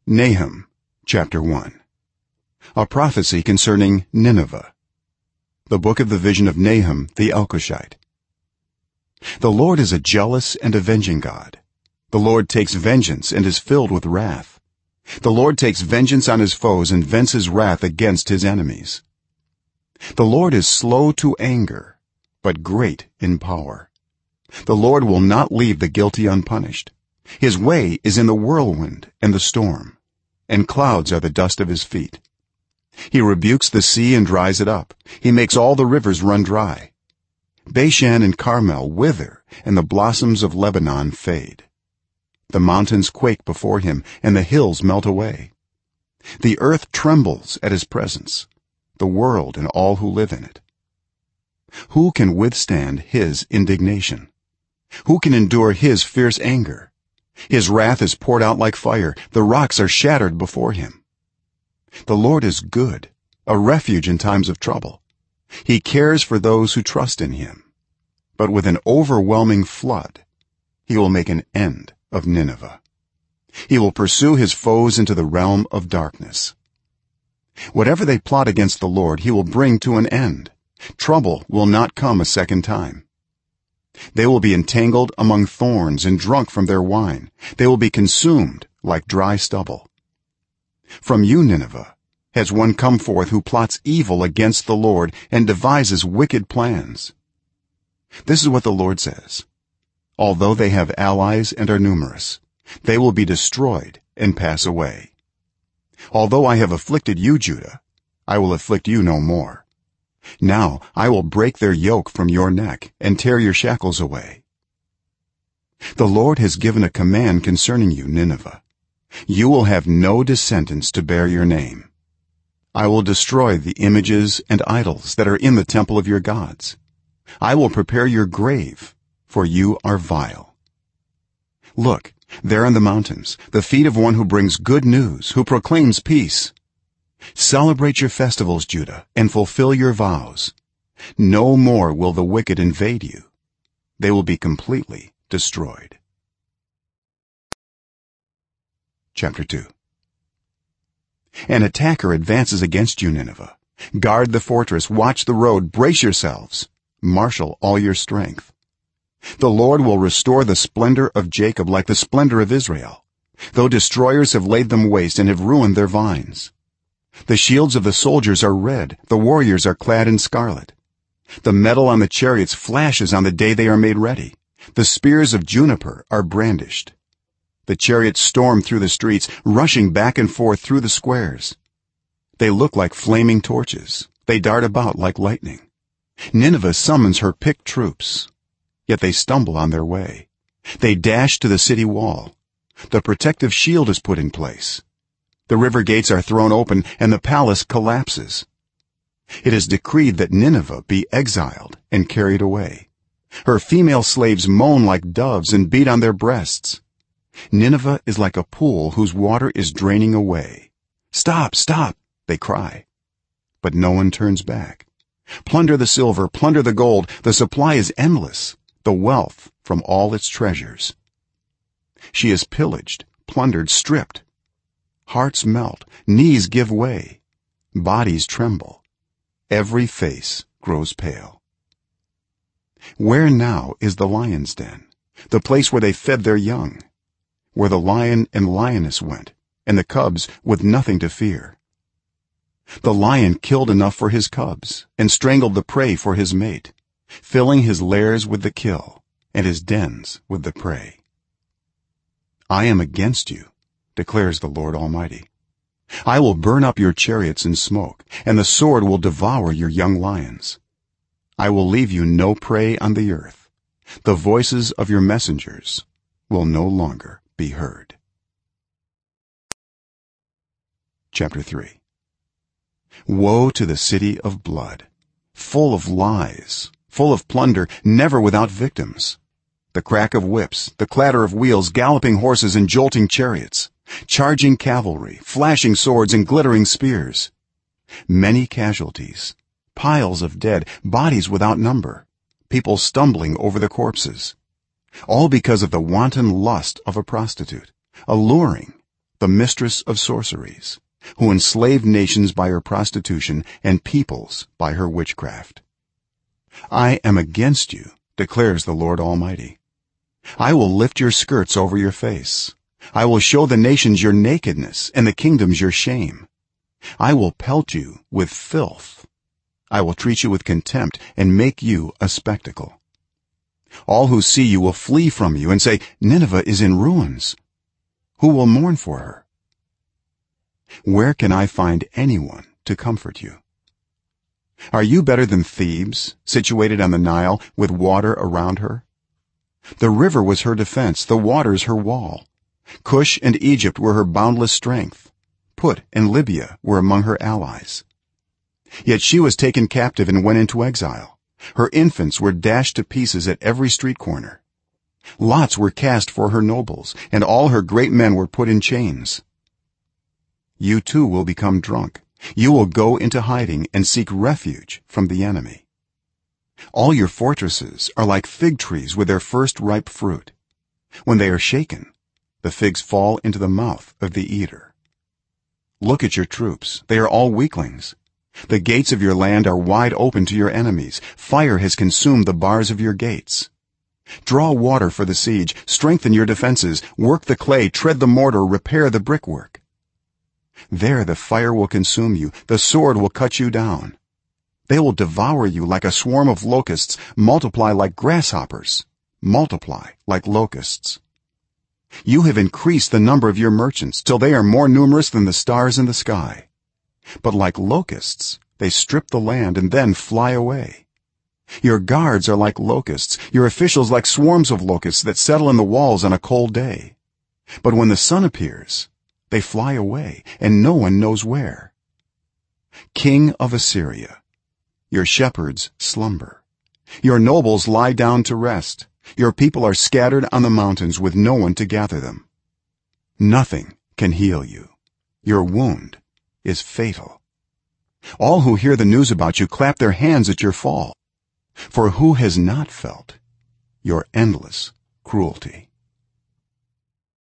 Nahum chapter 1. A prophecy concerning Nineveh. The book of the vision of Nahum the Elkoshite. The Lord is a jealous and avenging God. The Lord takes vengeance and is filled with wrath. The Lord takes vengeance on his foes and vents his wrath against his enemies. The Lord is slow to anger, but great in power. The Lord will not leave the guilty unpunished. His way is in the whirlwind and the storm, and clouds are the dust of his feet. He rebukes the sea and dries it up. He makes all the rivers run dry. Bashan and Carmel wither, and the blossoms of Lebanon fade. The mountains quake before him, and the hills melt away. The earth trembles at his presence, the world and all who live in it. Who can withstand his indignation? Who can endure his fierce anger? His wrath is poured out like fire, the rocks are shattered before him. The Lord is good, a refuge in times of trouble. He cares for those who trust in him, but with an overwhelming flood he will make an end of Nineveh. He will pursue his foes into the realm of darkness. Whatever they plot against the Lord he will bring to an end. Trouble will not come a second time. They will be entangled among thorns and drunk from their wine. They will be consumed like dry stubble. From you, Nineveh, has one come forth who plots evil against the Lord and devises wicked plans. This is what the Lord says: although they have allies and are numerous, they will be destroyed and pass away. Although I have afflicted you, Judah, I will afflict you no more. Now I will break their yoke from your neck and tear your shackles away. The Lord has given a command concerning you, Nineveh. You will have no descendants to bear your name. I will destroy the images and idols that are in the temple of your gods. I will prepare your grave, for you are vile. Look, there in the mountains, the feet of one who brings good news, who proclaims peace. Celebrate your festivals, Judah, and fulfill your vows. No more will the wicked invade you. They will be completely destroyed. Chapter 2. An attacker advances against you, Nineveh. Guard the fortress, watch the road, brace yourselves, marshal all your strength. The Lord will restore the splendor of Jacob like the splendor of Israel, though destroyers have laid them waste and have ruined their vines. The shields of the soldiers are red, the warriors are clad in scarlet. The metal on the chariots flashes on the day they are made ready. The spears of juniper are brandished. The chariots storm through the streets, rushing back and forth through the squares. They look like flaming torches. They dart about like lightning. Nineveh summons her picked troops, yet they stumble on their way. They dash to the city wall. The protective shield is put in place. The river gates are thrown open and the palace collapses. It is decreed that Nineveh be exiled and carried away. Her female slaves moan like doves and beat on their breasts. Nineveh is like a pool whose water is draining away. Stop, stop, they cry, but no one turns back. Plunder the silver, plunder the gold. The supply is endless, the wealth from all its treasures. She is pillaged, plundered, stripped. Hearts melt, knees give way, bodies tremble, every face grows pale. Where now is the lion's den, the place where they fed their young, where the lion and lioness went, and the cubs with nothing to fear? The lion killed enough for his cubs and strangled the prey for his mate, filling his lairs with the kill and his dens with the prey. I am against you, declares the Lord Almighty. I will burn up your chariots in smoke, and the sword will devour your young lions. I will leave you no prey on the earth. The voices of your messengers will no longer be heard. Chapter 3. Woe to the city of blood, full of lies, full of plunder, never without victims. The crack of whips, the clatter of wheels, galloping horses and jolting chariots, charging cavalry, flashing swords and glittering spears. Many casualties, piles of dead, bodies without number, people stumbling over the corpses, all because of the wanton lust of a prostitute, alluring, the mistress of sorceries, who enslaved nations by her prostitution and peoples by her witchcraft. I am against you, declares the Lord Almighty. I will lift your skirts over your face. I will show the nations your nakedness and the kingdoms your shame. I will pelt you with filth. I will treat you with contempt and make you a spectacle. All who see you will flee from you and say, Nineveh is in ruins. Who will mourn for her? Where can I find anyone to comfort you? Are you better than Thebes, situated on the Nile with water around her? The river was her defense, the waters her wall. Cush and Egypt were her boundless strength. Put and Libya were among her allies. Yet she was taken captive and went into exile. Her infants were dashed to pieces at every street corner. Lots were cast for her nobles, and all her great men were put in chains. You too will become drunk. You will go into hiding and seek refuge from the enemy. All your fortresses are like fig trees with their first ripe fruit. When they are shaken, the figs fall into the mouth of the eater. Look at your troops, they are all weaklings. The gates of your land are wide open to your enemies. Fire has consumed the bars of your gates. Draw water for the siege, strengthen your defenses, work the clay, tread the mortar, repair the brickwork. There the fire will consume you, the sword will cut you down. They will devour you like a swarm of locusts, multiply like grasshoppers, multiply like locusts. You have increased the number of your merchants till they are more numerous than the stars in the sky. But like locusts they strip the land and then fly away. Your guards are like locusts, your officials like swarms of locusts that settle in the walls on a cold day. But when the sun appears, they fly away, and no one knows where. King of Assyria, your shepherds slumber. Your nobles lie down to rest. Your people are scattered on the mountains with no one to gather them. Nothing can heal you. Your wound is fatal. All who hear the news about you clap their hands at your fall. For who has not felt your endless cruelty?